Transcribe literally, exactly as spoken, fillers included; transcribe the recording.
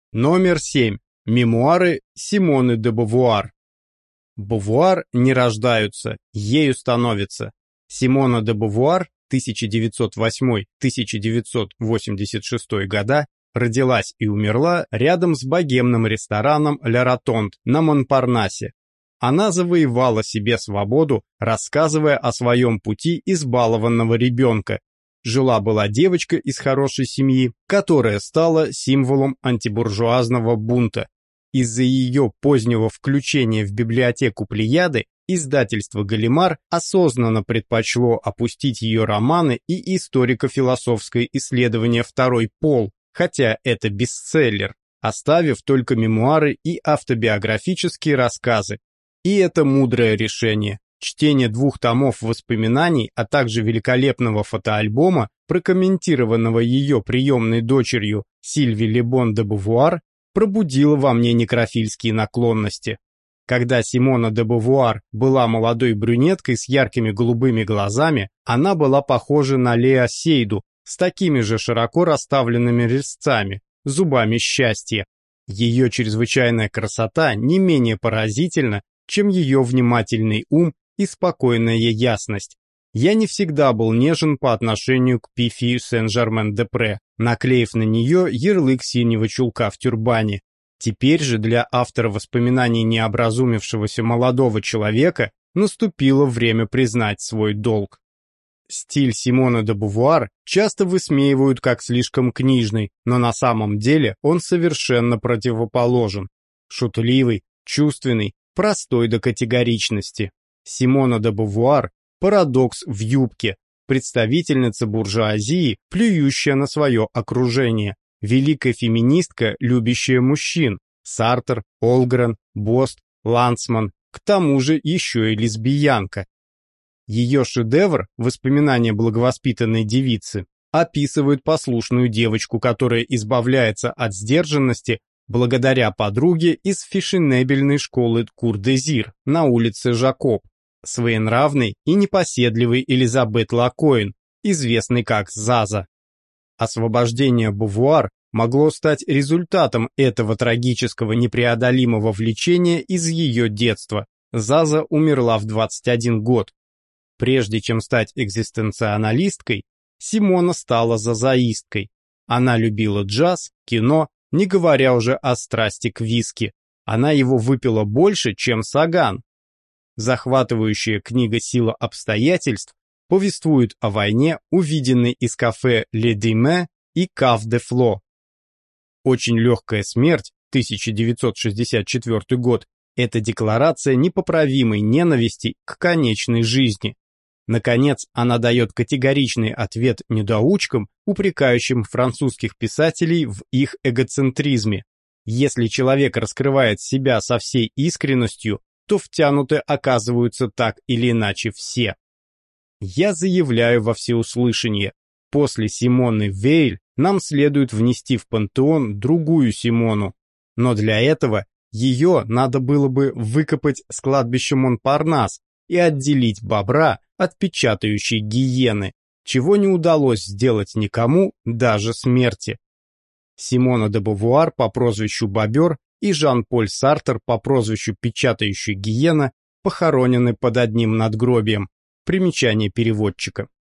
Номер семь. Мемуары Симоны де Бовуар. Бовуар не рождаются, ею становятся. Симона де Бовуар тысяча девятьсот восьмой — тысяча девятьсот восемьдесят шестой года родилась и умерла рядом с богемным рестораном «Ля Ротонд» на Монпарнасе. Она завоевала себе свободу, рассказывая о своем пути избалованного ребенка. Жила-была девочка из хорошей семьи, которая стала символом антибуржуазного бунта. Из-за ее позднего включения в библиотеку Плеяды издательство «Галимар» осознанно предпочло опустить ее романы и историко-философское исследование «Второй пол», хотя это бестселлер, оставив только мемуары и автобиографические рассказы. И это мудрое решение. Чтение двух томов воспоминаний, а также великолепного фотоальбома, прокомментированного ее приемной дочерью Сильви Le Bon de Beauvoir, пробудило во мне некрофильские наклонности. Когда Симона де Бовуар была молодой брюнеткой с яркими голубыми глазами, она была похожа на Лео Сейду с такими же широко расставленными резцами, зубами счастья. Ее чрезвычайная красота не менее поразительна, чем ее внимательный ум и спокойная ясность. Я не всегда был нежен по отношению к Пифи Сен-Жермен-де-Пре, наклеив на нее ярлык синего чулка в тюрбане. Теперь же для автора воспоминаний необразумевшегося молодого человека наступило время признать свой долг. Стиль Симоны де Бовуар часто высмеивают как слишком книжный, но на самом деле он совершенно противоположен. Шутливый, чувственный, простой до категоричности. Симона де Бовуар – парадокс в юбке, представительница буржуазии, плюющая на свое окружение, великая феминистка, любящая мужчин, Сартр, Олгрен, Бост, Ландсман, к тому же еще и лесбиянка. Ее шедевр «Воспоминания благовоспитанной девицы» описывает послушную девочку, которая избавляется от сдержанности благодаря подруге из фешенебельной школы Кур-де-Зир на улице Жакоб, своенравной и непоседливой Элизабет Лакоин, известной как Заза. Освобождение Бовуар могло стать результатом этого трагического непреодолимого влечения из ее детства. Заза умерла в двадцать один год. Прежде чем стать экзистенциалисткой, Симона стала зазаисткой. Она любила джаз, кино, не говоря уже о страсти к виски. Она его выпила больше, чем Саган. Захватывающая книга «Сила обстоятельств» повествует о войне, увиденной из кафе «Ле Диме» и «Кав де Фло». «Очень легкая смерть» тысяча девятьсот шестьдесят четвёртый год – это декларация непоправимой ненависти к конечной жизни. Наконец, она дает категоричный ответ недоучкам, упрекающим французских писателей в их эгоцентризме. Если человек раскрывает себя со всей искренностью, то втянуты оказываются так или иначе все. Я заявляю во всеуслышание, после Симоны Вейль нам следует внести в пантеон другую Симону, но для этого ее надо было бы выкопать с кладбища Монпарнас и отделить бобра от печатающей гиены, чего не удалось сделать никому, даже смерти. Симона де Бовуар по прозвищу Бобер и Жан-Поль Сартр по прозвищу Печатающая гиена похоронены под одним надгробием. Примечание переводчика.